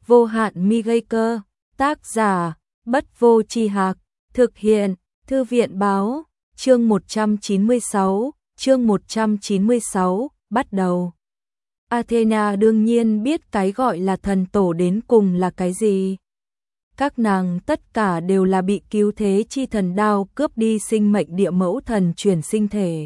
Vô hạn mi gây cơ. Tác giả Bất Vô Chi Hạc. Thực hiện Thư viện Báo. Chương 196, bắt đầu. Athena đương nhiên biết cái gọi là thần tổ đến cùng là cái gì. Các nàng tất cả đều là bị cứu thế chi thần đao cướp đi sinh mệnh địa mẫu thần chuyển sinh thể.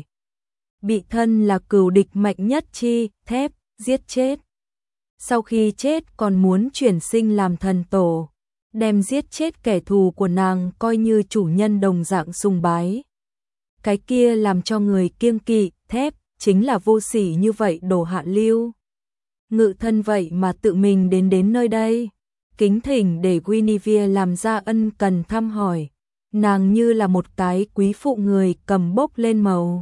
Bị thân là cừu địch mạnh nhất chi, thép, giết chết. Sau khi chết còn muốn chuyển sinh làm thần tổ, đem giết chết kẻ thù của nàng coi như chủ nhân đồng dạng sùng bái. Cái kia làm cho người kiêng kỵ, thép, chính là vô sỉ như vậy đồ hạ lưu. Ngự thân vậy mà tự mình đến nơi đây. Kính thỉnh để Guinevere làm ra ân cần thăm hỏi. Nàng như là một cái quý phụ người cầm bốc lên màu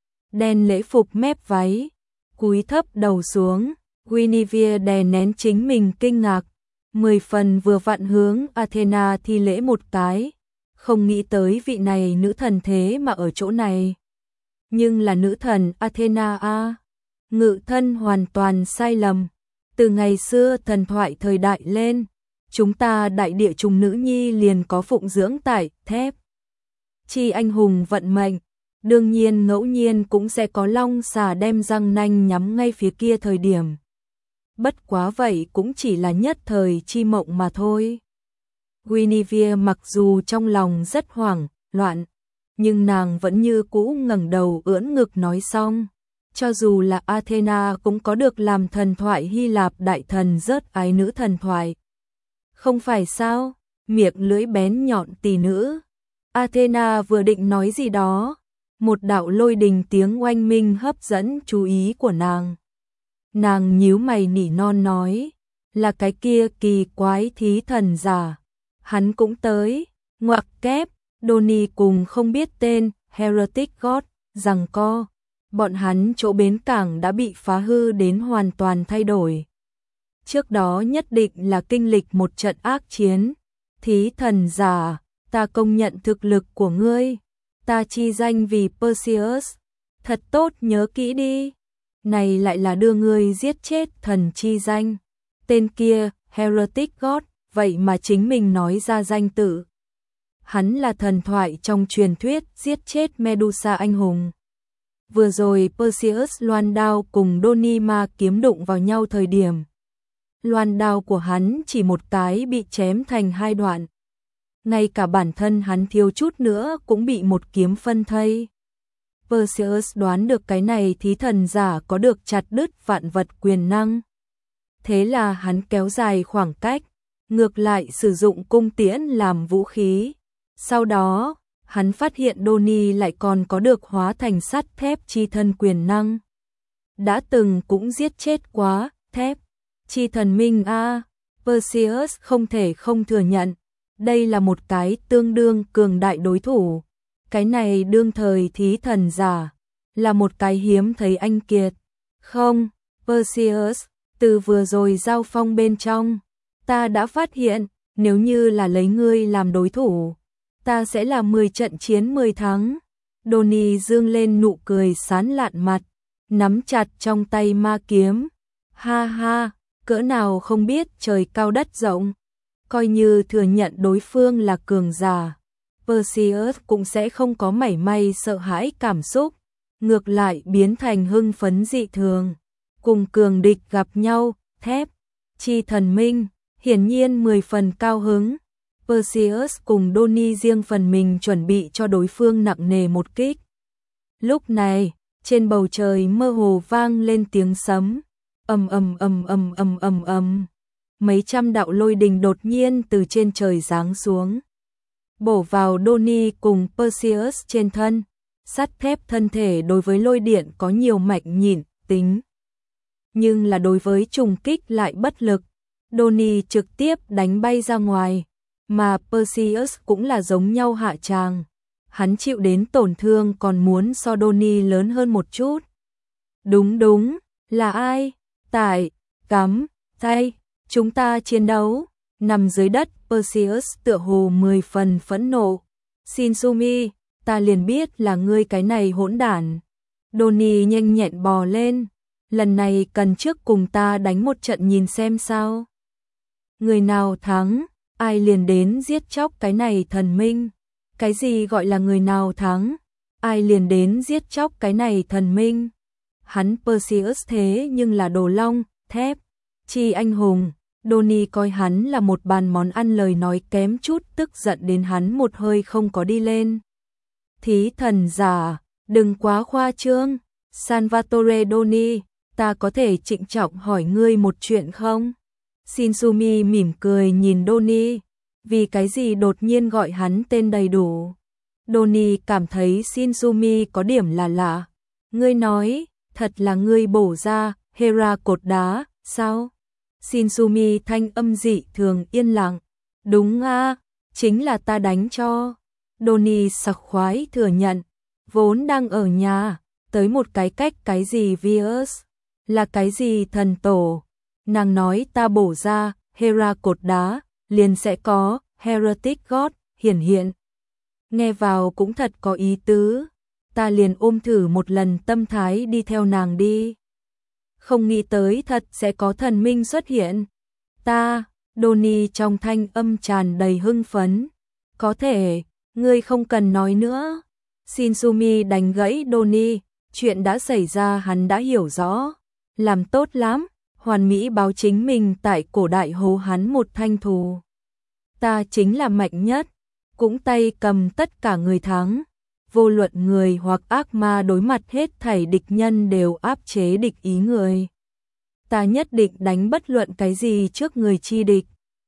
đen lễ phục mép váy, cúi thấp đầu xuống. Guinevere đè nén chính mình kinh ngạc, 10 phần vừa vặn hướng Athena thi lễ một cái, không nghĩ tới vị này nữ thần thế mà ở chỗ này. Nhưng là nữ thần Athena a. Ngự thân hoàn toàn sai lầm. Từ ngày xưa thần thoại thời đại lên, chúng ta đại địa trùng nữ nhi liền có phụng dưỡng tại thép chi anh hùng vận mệnh. Đương nhiên ngẫu nhiên cũng sẽ có long xà đem răng nanh nhắm ngay phía kia thời điểm. Bất quá vậy cũng chỉ là nhất thời chi mộng mà thôi. Guinevere mặc dù trong lòng rất hoảng loạn, nhưng nàng vẫn như cũ ngẩng đầu ưỡn ngực nói xong. Cho dù là Athena cũng có được làm thần thoại Hy Lạp đại thần rớt ái nữ thần thoại. Không phải sao, miệng lưỡi bén nhọn tỷ nữ. Athena vừa định nói gì đó, một đạo lôi đình tiếng oanh minh hấp dẫn chú ý của nàng. Nàng nhíu mày nỉ non nói, là cái kia kỳ quái thí thần giả. Hắn cũng tới, ngoặc kép, Donnie cùng không biết tên, Heretic God, rằng co. Bọn hắn chỗ bến cảng đã bị phá hư đến hoàn toàn thay đổi. Trước đó nhất định là kinh lịch một trận ác chiến. Thí thần giả, ta công nhận thực lực của ngươi. Ta chi danh vì Perseus. Thật tốt nhớ kỹ đi. Này lại là đưa ngươi giết chết thần chi danh. Tên kia, Heretic God, vậy mà chính mình nói ra danh tự. Hắn là thần thoại trong truyền thuyết giết chết Medusa anh hùng. Vừa rồi Perseus loan đao cùng Donnie kiếm đụng vào nhau thời điểm. Loan đao của hắn chỉ một cái bị chém thành hai đoạn. Ngay cả bản thân hắn thiếu chút nữa cũng bị một kiếm phân thây. Perseus đoán được cái này thí thần giả có được chặt đứt vạn vật quyền năng. Thế là hắn kéo dài khoảng cách, ngược lại sử dụng cung tiễn làm vũ khí. Sau đó, hắn phát hiện Donnie lại còn có được hóa thành sắt thép chi thân quyền năng. Đã từng cũng giết chết quá, thép chi thần minh a. Perseus không thể không thừa nhận, đây là một cái tương đương cường đại đối thủ. Cái này đương thời thí thần giả, là một cái hiếm thấy anh kiệt. Không, Perseus, từ vừa rồi giao phong bên trong, ta đã phát hiện, nếu như là lấy ngươi làm đối thủ, ta sẽ là 10 trận chiến 10 thắng. Donnie dương lên nụ cười sán lạn mặt, nắm chặt trong tay ma kiếm. Ha ha, cỡ nào không biết trời cao đất rộng. Coi như thừa nhận đối phương là cường giả, Perseus cũng sẽ không có mảy may sợ hãi cảm xúc. Ngược lại biến thành hưng phấn dị thường. Cùng cường địch gặp nhau, thép chi thần minh, hiển nhiên 10 phần cao hứng. Perseus cùng Donnie riêng phần mình chuẩn bị cho đối phương nặng nề một kích. Lúc này, trên bầu trời mơ hồ vang lên tiếng sấm, ầm ầm ầm ầm ầm ầm ầm. Mấy trăm đạo lôi đình đột nhiên từ trên trời giáng xuống, bổ vào Donnie cùng Perseus trên thân. Sắt thép thân thể đối với lôi điện có nhiều mạnh nhịn tính, nhưng là đối với trùng kích lại bất lực. Donnie trực tiếp đánh bay ra ngoài, mà Perseus cũng là giống nhau hạ tràng. Hắn chịu đến tổn thương còn muốn so Donnie lớn hơn một chút. Đúng, là ai? Tại, cắm, tay, chúng ta chiến đấu. Nằm dưới đất, Perseus tựa hồ 10 phần phẫn nộ. Shinsumi, ta liền biết là ngươi cái này hỗn đản. Donnie nhanh nhẹn bò lên. Lần này cần trước cùng ta đánh một trận nhìn xem sao. Người nào thắng, ai liền đến giết chóc cái này thần minh. Cái gì gọi là người nào thắng, ai liền đến giết chóc cái này thần minh. Hắn Perseus thế nhưng là đồ long, thép, chi anh hùng. Donnie coi hắn là một bàn món ăn, lời nói kém chút tức giận đến hắn một hơi không có đi lên. Thí thần giả, đừng quá khoa trương. Salvatore Donnie, ta có thể trịnh trọng hỏi ngươi một chuyện không? Shinsumi mỉm cười nhìn Donnie, vì cái gì đột nhiên gọi hắn tên đầy đủ. Donnie cảm thấy Shinsumi có điểm là lạ. Ngươi nói, thật là ngươi bổ ra Hera cột đá, sao? Shinsumi thanh âm dị thường yên lặng. Đúng a, chính là ta đánh cho. Donnie sặc khoái thừa nhận, vốn đang ở nhà, tới một cái cách cái gì Virus, là cái gì thần tổ. Nàng nói ta bổ ra Hera cột đá, liền sẽ có Heretic God hiển hiện. Nghe vào cũng thật có ý tứ, ta liền ôm thử một lần tâm thái đi theo nàng đi. Không nghĩ tới thật sẽ có thần minh xuất hiện. Ta, Donnie trong thanh âm tràn đầy hưng phấn. Có thể, ngươi không cần nói nữa. Shinsumi đánh gãy Donnie, chuyện đã xảy ra hắn đã hiểu rõ. Làm tốt lắm, hoàn mỹ báo chính mình tại cổ đại hố hắn một thanh thù. Ta chính là mạnh nhất, cũng tay cầm tất cả người thắng. Vô luận người hoặc ác ma đối mặt hết thảy địch nhân đều áp chế địch ý người. Ta nhất định đánh bất luận cái gì trước người chi địch.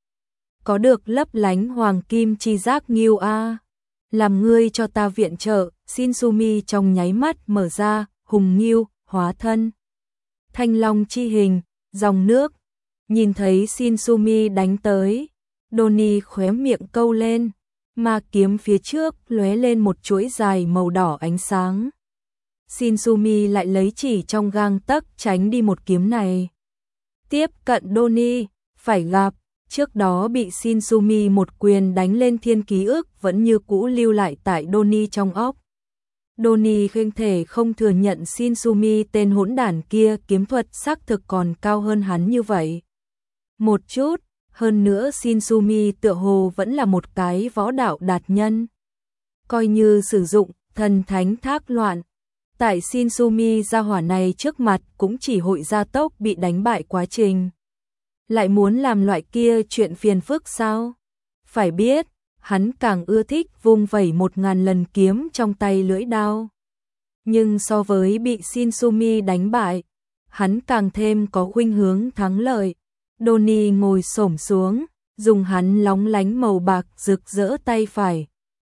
Có được lấp lánh hoàng kim chi giác nghiêu a. Làm ngươi cho ta viện trợ. Shinsumi trong nháy mắt mở ra, hùng nghiêu, hóa thân. Thanh long chi hình, dòng nước. Nhìn thấy Shinsumi đánh tới, Donnie khóe miệng câu lên, ma kiếm phía trước lóe lên một chuỗi dài màu đỏ ánh sáng. Shinsumi lại lấy chỉ trong gang tấc tránh đi một kiếm này. Tiếp cận Donnie, phải gặp, trước đó bị Shinsumi một quyền đánh lên thiên ký ức vẫn như cũ lưu lại tại Donnie trong óc. Donnie không thể không thừa nhận Shinsumi tên hỗn đản kia kiếm thuật xác thực còn cao hơn hắn như vậy. Một chút, hơn nữa Shinsumi tựa hồ vẫn là một cái võ đạo đạt nhân. Coi như sử dụng thần thánh thác loạn, tại Shinsumi gia hỏa này trước mặt cũng chỉ hội gia tốc bị đánh bại quá trình. Lại muốn làm loại kia chuyện phiền phức sao? Phải biết, hắn càng ưa thích vung vẩy 1000 lần kiếm trong tay lưỡi đao. Nhưng so với bị Shinsumi đánh bại, hắn càng thêm có khuynh hướng thắng lợi. Donnie ngồi xổm xuống, dùng hắn lóng lánh màu bạc rực rỡ tay phải.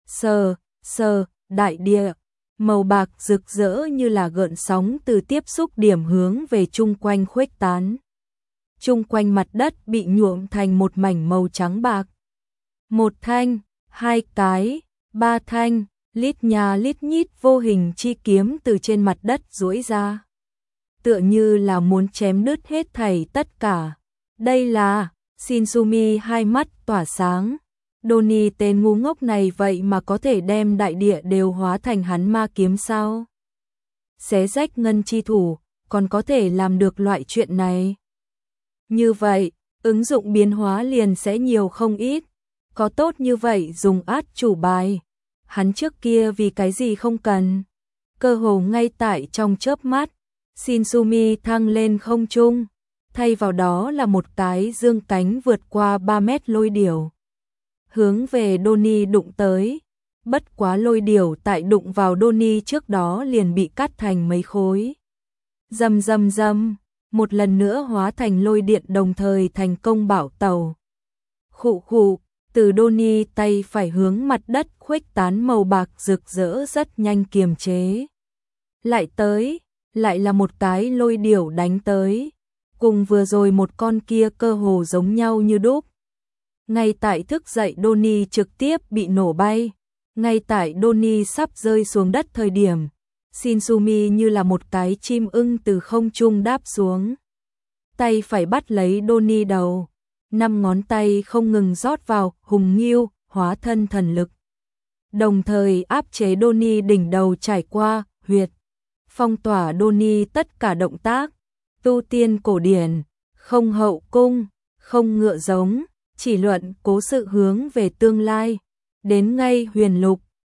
Sờ, đại địa. Màu bạc rực rỡ như là gợn sóng từ tiếp xúc điểm hướng về chung quanh khuếch tán. Chung quanh mặt đất bị nhuộm thành một mảnh màu trắng bạc. Một thanh, hai cái, ba thanh, lít nhà lít nhít vô hình chi kiếm từ trên mặt đất duỗi ra. Tựa như là muốn chém đứt hết thảy tất cả. Đây là, Shinsumi hai mắt tỏa sáng. Donnie tên ngu ngốc này vậy mà có thể đem đại địa đều hóa thành hắn ma kiếm sao? Xé rách ngân chi thủ, còn có thể làm được loại chuyện này. Như vậy, ứng dụng biến hóa liền sẽ nhiều không ít. Có tốt như vậy dùng át chủ bài. Hắn trước kia vì cái gì không cần. Cơ hồ ngay tại trong chớp mắt, Shinsumi thăng lên không trung. Thay vào đó là một cái dương cánh vượt qua 3 mét lôi điểu. Hướng về Donnie đụng tới. Bất quá lôi điểu tại đụng vào Donnie trước đó liền bị cắt thành mấy khối. Rầm rầm rầm, một lần nữa hóa thành lôi điện đồng thời thành công bảo tàu. Khụ khụ, từ Donnie tay phải hướng mặt đất khuếch tán màu bạc rực rỡ rất nhanh kiềm chế. Lại tới, lại là một cái lôi điểu đánh tới. Cùng vừa rồi một con kia cơ hồ giống nhau như đúc. Ngay tại thức dậy Donnie trực tiếp bị nổ bay. Ngay tại Donnie sắp rơi xuống đất thời điểm, Shinsumi như là một cái chim ưng từ không trung đáp xuống. Tay phải bắt lấy Donnie đầu, 5 ngón tay không ngừng rót vào hùng nghiêu, hóa thân thần lực. Đồng thời áp chế Donnie đỉnh đầu trải qua, huyệt. Phong tỏa Donnie tất cả động tác. Tu tiên cổ điển, không hậu cung, không ngựa giống, chỉ luận cố sự hướng về tương lai. Đến ngay huyền lục,